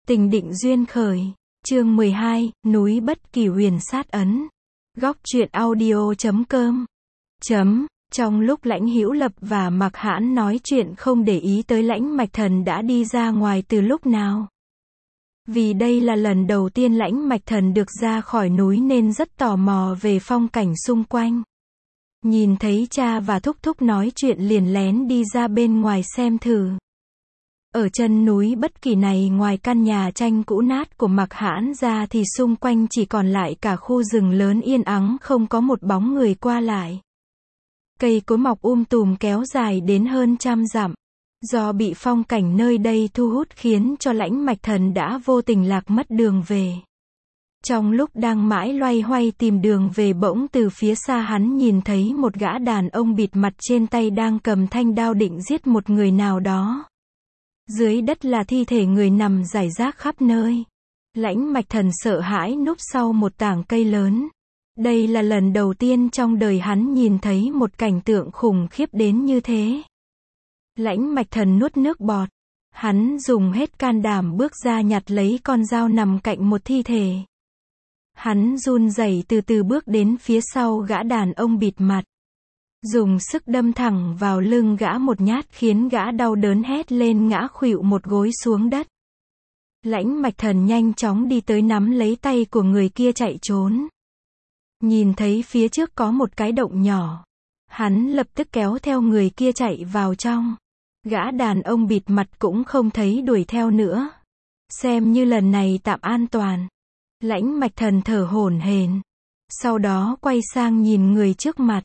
Tình định duyên khởi. Chương 12, núi Bất Kỳ huyền sát ấn. Góc truyện audio.com. Trong lúc Lãnh Hữu Lập và Mạc Hãn nói chuyện không để ý tới Lãnh Mạch Thần đã đi ra ngoài từ lúc nào. Vì đây là lần đầu tiên Lãnh Mạch Thần được ra khỏi núi nên rất tò mò về phong cảnh xung quanh. Nhìn thấy cha và thúc thúc nói chuyện liền lén đi ra bên ngoài xem thử. Ở chân núi Bất Kỳ này, ngoài căn nhà tranh cũ nát của Mạc Hãn ra thì xung quanh chỉ còn lại cả khu rừng lớn yên ắng, không có một bóng người qua lại. Cây cối mọc tùm kéo dài đến hơn 100 dặm. Do bị phong cảnh nơi đây thu hút khiến cho Lãnh Mạch Thần đã vô tình lạc mất đường về. Trong lúc đang mãi loay hoay tìm đường về, bỗng từ phía xa hắn nhìn thấy một gã đàn ông bịt mặt trên tay đang cầm thanh đao định giết một người nào đó. Dưới đất là thi thể người nằm rải rác khắp nơi. Lãnh Mạch Thần sợ hãi núp sau một tảng cây lớn. Đây là lần đầu tiên trong đời hắn nhìn thấy một cảnh tượng khủng khiếp đến như thế. Lãnh Mạch Thần nuốt nước bọt. Hắn dùng hết can đảm bước ra nhặt lấy con dao nằm cạnh một thi thể. Hắn run rẩy từ từ bước đến phía sau gã đàn ông bịt mặt. Dùng sức đâm thẳng vào lưng gã một nhát khiến gã đau đớn hét lên ngã khuỵu một gối xuống đất. Lãnh Mạch Thần nhanh chóng đi tới nắm lấy tay của người kia chạy trốn. Nhìn thấy phía trước có một cái động nhỏ. Hắn lập tức kéo theo người kia chạy vào trong. Gã đàn ông bịt mặt cũng không thấy đuổi theo nữa. Xem như lần này tạm an toàn. Lãnh Mạch Thần thở hổn hển. Sau đó quay sang nhìn người trước mặt.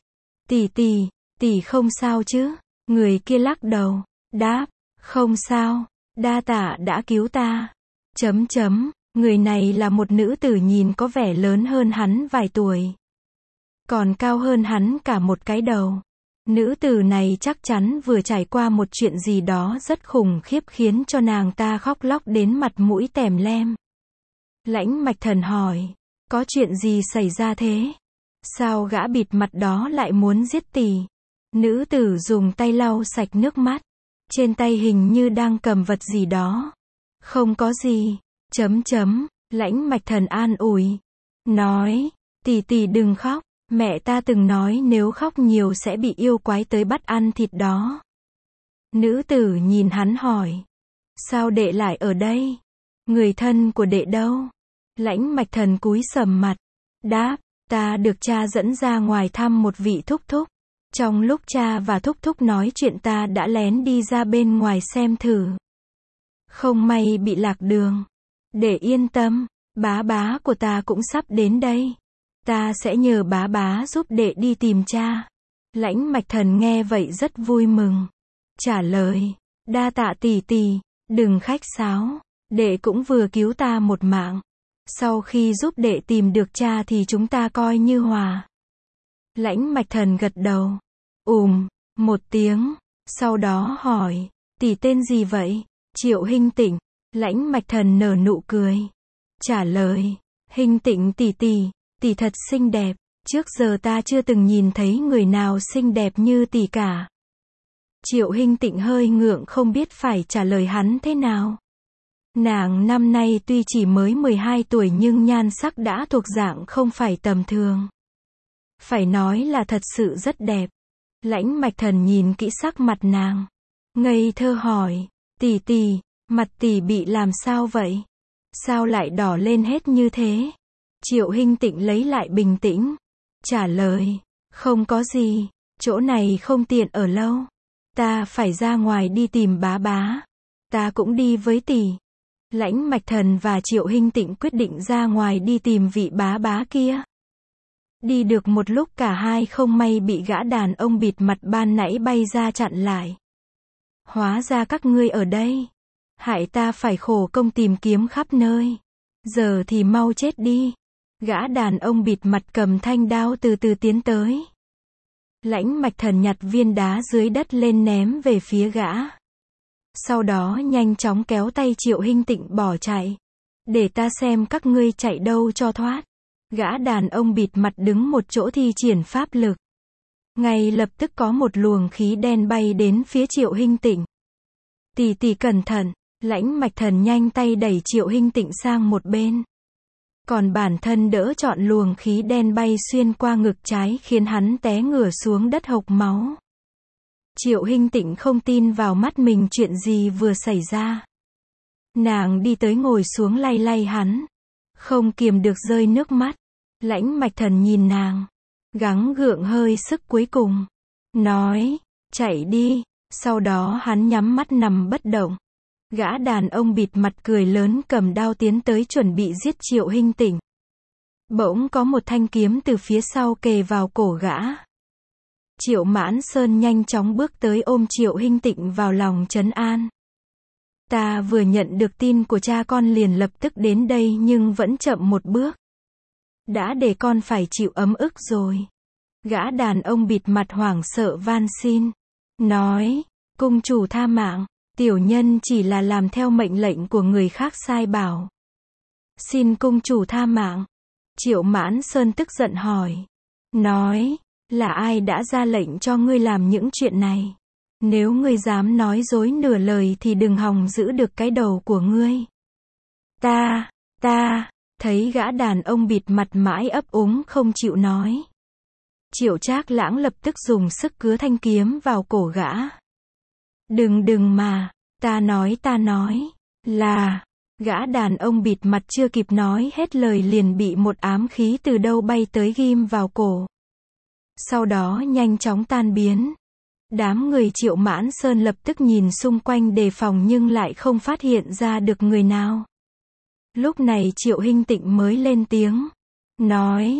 Tỷ không sao chứ? Người kia lắc đầu, đáp, không sao, đa tạ đã cứu ta. Người này là một nữ tử nhìn có vẻ lớn hơn hắn vài tuổi. Còn cao hơn hắn cả một cái đầu. Nữ tử này chắc chắn vừa trải qua một chuyện gì đó rất khủng khiếp khiến cho nàng ta khóc lóc đến mặt mũi tèm lem. Lãnh Mạch Thần hỏi, có chuyện gì xảy ra thế? Sao gã bịt mặt đó lại muốn giết tỷ? Nữ tử dùng tay lau sạch nước mắt. Trên tay hình như đang cầm vật gì đó. Không có gì. Lãnh Mạch Thần an ủi. Nói, tỷ đừng khóc. Mẹ ta từng nói nếu khóc nhiều sẽ bị yêu quái tới bắt ăn thịt đó. Nữ tử nhìn hắn hỏi. Sao đệ lại ở đây? Người thân của đệ đâu? Lãnh Mạch Thần cúi sầm mặt. Đáp, ta được cha dẫn ra ngoài thăm một vị thúc thúc. Trong lúc cha và thúc thúc nói chuyện ta đã lén đi ra bên ngoài xem thử. Không may bị lạc đường. Để yên tâm, bá của ta cũng sắp đến đây. Ta sẽ nhờ bá giúp đệ đi tìm cha. Lãnh Mạch Thần nghe vậy rất vui mừng. Trả lời, đa tạ tỷ, đừng khách sáo. Đệ cũng vừa cứu ta một mạng. Sau khi giúp đệ tìm được cha thì chúng ta coi như hòa. Lãnh Mạch Thần gật đầu. Một tiếng. Sau đó hỏi, tỷ tên gì vậy? Triệu Hinh Tịnh. Lãnh Mạch Thần nở nụ cười. Trả lời, Hinh Tịnh tỷ thật xinh đẹp. Trước giờ ta chưa từng nhìn thấy người nào xinh đẹp như tỷ cả. Triệu Hinh Tịnh hơi ngượng không biết phải trả lời hắn thế nào. Nàng năm nay tuy chỉ mới 12 tuổi nhưng nhan sắc đã thuộc dạng không phải tầm thường. Phải nói là thật sự rất đẹp. Lãnh Mạch Thần nhìn kỹ sắc mặt nàng. Ngây thơ hỏi, tỷ, mặt tỷ bị làm sao vậy? Sao lại đỏ lên hết như thế? Triệu Hinh Tịnh lấy lại bình tĩnh. Trả lời, không có gì, chỗ này không tiện ở lâu. Ta phải ra ngoài đi tìm bá. Ta cũng đi với tỷ. Lãnh Mạch Thần và Triệu Hinh Tịnh quyết định ra ngoài đi tìm vị bá kia. Đi được một lúc cả hai không may bị gã đàn ông bịt mặt ban nãy bay ra chặn lại. Hóa ra các ngươi ở đây. Hại ta phải khổ công tìm kiếm khắp nơi. Giờ thì mau chết đi. Gã đàn ông bịt mặt cầm thanh đao từ từ tiến tới. Lãnh Mạch Thần nhặt viên đá dưới đất lên ném về phía gã. Sau đó nhanh chóng kéo tay Triệu Hinh Tịnh bỏ chạy. Để ta xem các ngươi chạy đâu cho thoát. Gã đàn ông bịt mặt đứng một chỗ thi triển pháp lực. Ngay lập tức có một luồng khí đen bay đến phía Triệu Hinh Tịnh. Tỷ cẩn thận. Lãnh Mạch Thần nhanh tay đẩy Triệu Hinh Tịnh sang một bên. Còn bản thân đỡ trọn luồng khí đen bay xuyên qua ngực trái khiến hắn té ngửa xuống đất hộc máu. Triệu Hinh Tịnh không tin vào mắt mình chuyện gì vừa xảy ra. Nàng đi tới ngồi xuống lay lay hắn. Không kiềm được rơi nước mắt. Lãnh Mạch Thần nhìn nàng. Gắng gượng hơi sức cuối cùng. Nói, chạy đi. Sau đó hắn nhắm mắt nằm bất động. Gã đàn ông bịt mặt cười lớn cầm đao tiến tới chuẩn bị giết Triệu Hinh Tịnh. Bỗng có một thanh kiếm từ phía sau kề vào cổ gã. Triệu Mãn Sơn nhanh chóng bước tới ôm Triệu Hinh Tịnh vào lòng trấn an. Ta vừa nhận được tin của cha con liền lập tức đến đây nhưng vẫn chậm một bước. Đã để con phải chịu ấm ức rồi. Gã đàn ông bịt mặt hoảng sợ van xin. Nói, cung chủ tha mạng. Tiểu nhân chỉ là làm theo mệnh lệnh của người khác sai bảo. Xin cung chủ tha mạng. Triệu Mãn Sơn tức giận hỏi. Nói, là ai đã ra lệnh cho ngươi làm những chuyện này? Nếu ngươi dám nói dối nửa lời thì đừng hòng giữ được cái đầu của ngươi. Ta, thấy gã đàn ông bịt mặt mãi ấp úng không chịu nói. Triệu Trác Lãng lập tức dùng sức cứa thanh kiếm vào cổ gã. Đừng mà, ta nói, là, gã đàn ông bịt mặt chưa kịp nói hết lời liền bị một ám khí từ đâu bay tới ghim vào cổ. Sau đó nhanh chóng tan biến. Đám người Triệu Mãn Sơn lập tức nhìn xung quanh đề phòng nhưng lại không phát hiện ra được người nào. Lúc này Triệu Hinh Tịnh mới lên tiếng. Nói,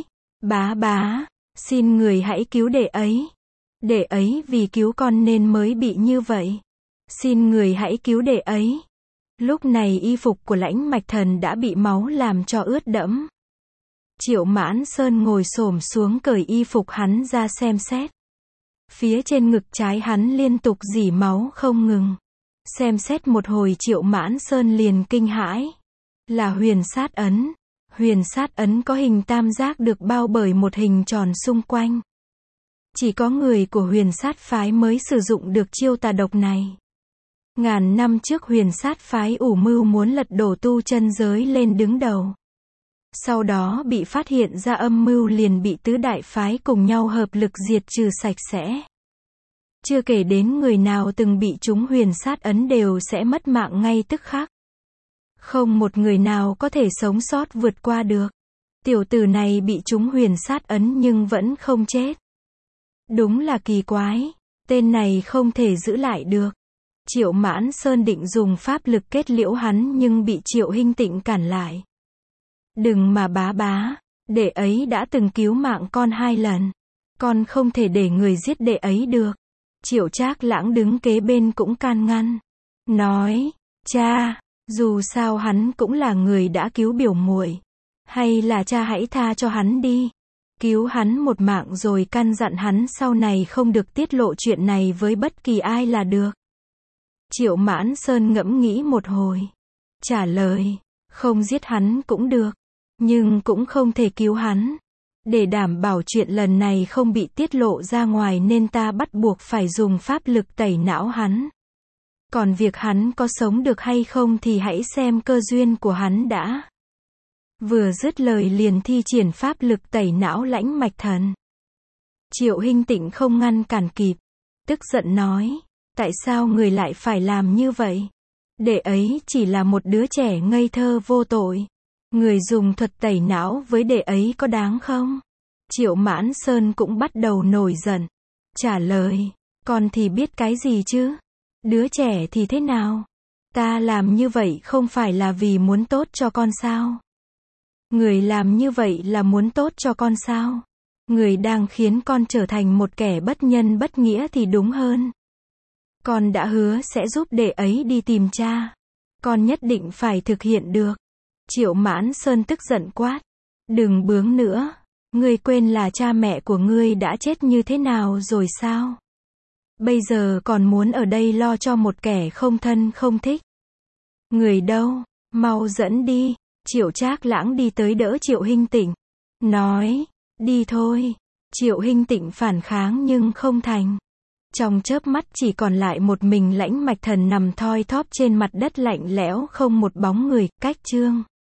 bá, xin người hãy cứu đệ ấy. Đệ ấy vì cứu con nên mới bị như vậy. Xin người hãy cứu đệ ấy. Lúc này y phục của Lãnh Mạch Thần đã bị máu làm cho ướt đẫm. Triệu Mãn Sơn ngồi xổm xuống cởi y phục hắn ra xem xét. Phía trên ngực trái hắn liên tục rỉ máu không ngừng. Xem xét một hồi Triệu Mãn Sơn liền kinh hãi. Là huyền sát ấn. Huyền sát ấn có hình tam giác được bao bởi một hình tròn xung quanh. Chỉ có người của huyền sát phái mới sử dụng được chiêu tà độc này. Ngàn năm trước huyền sát phái ủ mưu muốn lật đổ tu chân giới lên đứng đầu. Sau đó bị phát hiện ra âm mưu liền bị tứ đại phái cùng nhau hợp lực diệt trừ sạch sẽ. Chưa kể đến người nào từng bị trúng huyền sát ấn đều sẽ mất mạng ngay tức khắc. Không một người nào có thể sống sót vượt qua được. Tiểu tử này bị trúng huyền sát ấn nhưng vẫn không chết. Đúng là kỳ quái. Tên này không thể giữ lại được. Triệu Mãn Sơn định dùng pháp lực kết liễu hắn nhưng bị Triệu Hinh Tịnh cản lại. Đừng mà bá, đệ ấy đã từng cứu mạng con 2 lần. Con không thể để người giết đệ ấy được. Triệu Trác Lãng đứng kế bên cũng can ngăn. Nói, cha, dù sao hắn cũng là người đã cứu biểu muội. Hay là cha hãy tha cho hắn đi. Cứu hắn một mạng rồi căn dặn hắn sau này không được tiết lộ chuyện này với bất kỳ ai là được. Triệu Mãn Sơn ngẫm nghĩ một hồi. Trả lời, không giết hắn cũng được. Nhưng cũng không thể cứu hắn. Để đảm bảo chuyện lần này không bị tiết lộ ra ngoài nên ta bắt buộc phải dùng pháp lực tẩy não hắn. Còn việc hắn có sống được hay không thì hãy xem cơ duyên của hắn đã. Vừa dứt lời liền thi triển pháp lực tẩy não Lãnh Mạch Thần. Triệu Hinh Tịnh không ngăn cản kịp. Tức giận nói, tại sao người lại phải làm như vậy? Đệ ấy chỉ là một đứa trẻ ngây thơ vô tội. Người dùng thuật tẩy não với đệ ấy có đáng không? Triệu Mãn Sơn cũng bắt đầu nổi giận. Trả lời, con thì biết cái gì chứ? Đứa trẻ thì thế nào? Ta làm như vậy không phải là vì muốn tốt cho con sao? Người làm như vậy là muốn tốt cho con sao? Người đang khiến con trở thành một kẻ bất nhân bất nghĩa thì đúng hơn. Con đã hứa sẽ giúp đệ ấy đi tìm cha. Con nhất định phải thực hiện được. Triệu Mãn Sơn tức giận quát. Đừng bướng nữa. Ngươi quên là cha mẹ của ngươi đã chết như thế nào rồi sao? Bây giờ còn muốn ở đây lo cho một kẻ không thân không thích. Người đâu? Mau dẫn đi. Triệu Trác Lãng đi tới đỡ Triệu Hinh Tịnh. Nói, đi thôi. Triệu Hinh Tịnh phản kháng nhưng không thành. Trong chớp mắt chỉ còn lại một mình Lãnh Mạch Thần nằm thoi thóp trên mặt đất lạnh lẽo không một bóng người, cách Trương